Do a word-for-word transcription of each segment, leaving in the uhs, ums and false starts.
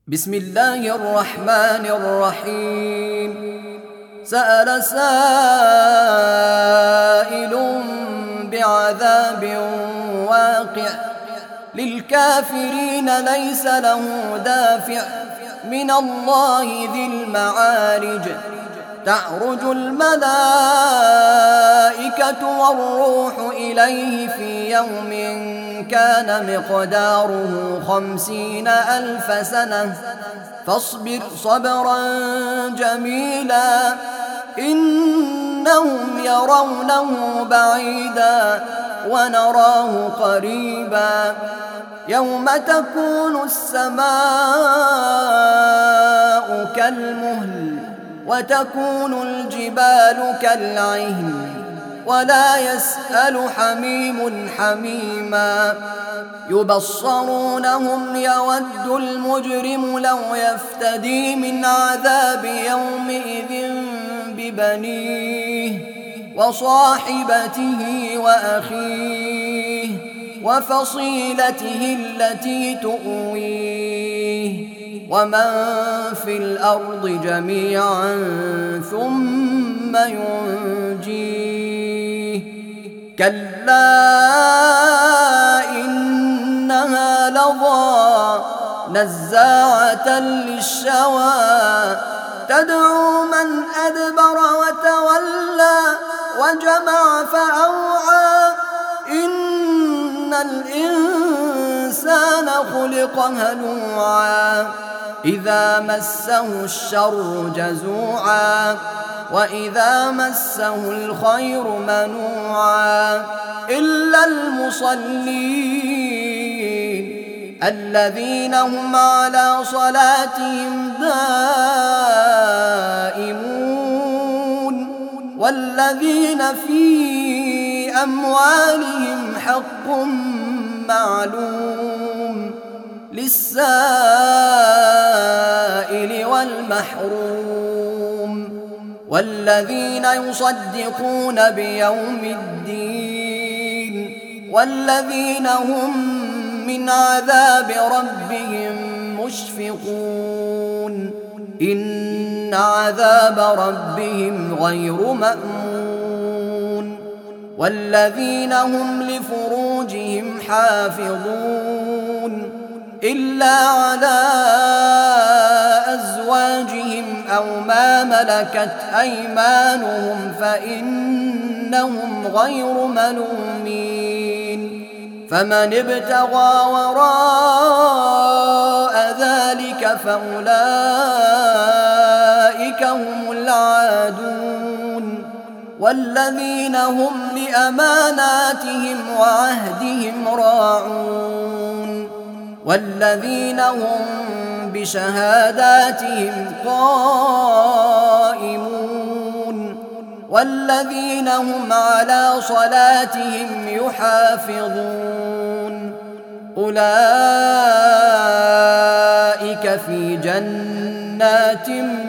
بسم الله الرحمن الرحيم. سأل سائل بعذاب واقع للكافرين ليس له دافع من الله ذي المعارج. تعرج الملائكة والروح إليه في يوم كان مقداره خمسين ألف سنة فاصبر صبرا جميلا إنهم يرونه بعيدا ونراه قريبا. يوم تكون السماء كالمهل وتكون الجبال كالعهن ولا يسأل حميم حميما. يبصرونهم يود المجرم لو يفتدي من عذاب يومئذ ببنيه وصاحبته وأخيه وفصيلته التي تؤويه ومن في الأرض جميعا ثم ينجيه. كلا إنها لظى نزاعة للشوى تدعو من أدبر وتولى وجمع فأوعى. إن الإنسان خلق هلوعا إذا مسه الشر جزوعا وإذا مسه الخير منوعا إلا المصلين الذين هم على صلاتهم دائمون والذين في أموالهم حق معلوم للسائل والمحروم والذين يصدقون بيوم الدين والذين هم من عذاب ربهم مشفقون. إن عذاب ربهم غير مأمون والذين هم لفروجهم حافظون إلا على أزواجهم أو ما ملكت أيمانهم فإنهم غير ملومين. فمن ابتغى وراء ذلك فأولئك هم العادون والذين هم لأماناتهم وعهدهم راعون والذين هم بشهاداتهم قائمون والذين هم على صلاتهم يحافظون. أولئك في جنات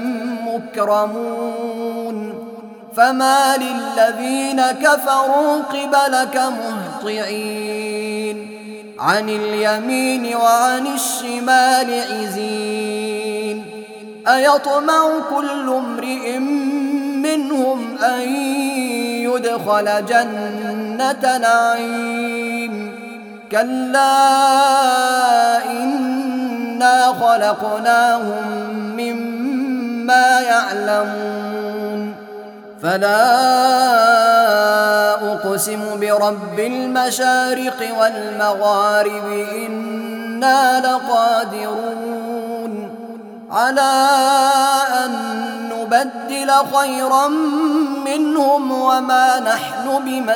مكرمون. فما للذين كفروا قبلك مهطعين عن اليمين وعن الشمال عزين. أيطمع كل امرئ منهم أن يدخل جنة نعيم كلا إنا خلقناهم مما يعلمون. فلا أقسم برب المشارق والمغارب إنا لقادرون على أن نبدل خيرا منهم وما نحن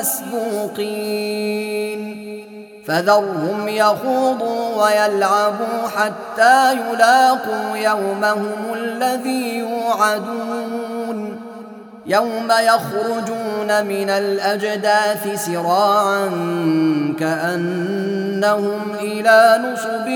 بمسبوقين. فذرهم يخوضوا ويلعبوا حتى يلاقوا يومهم الذي يوعدون يوم يخرجون من الأجداث سراعا كأنهم إلى نصب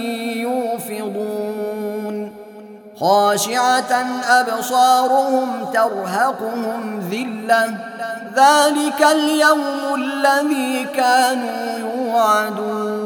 يوفضون خاشعة أبصارهم ترهقهم ذلة ذلك اليوم الذي كانوا يوعدون.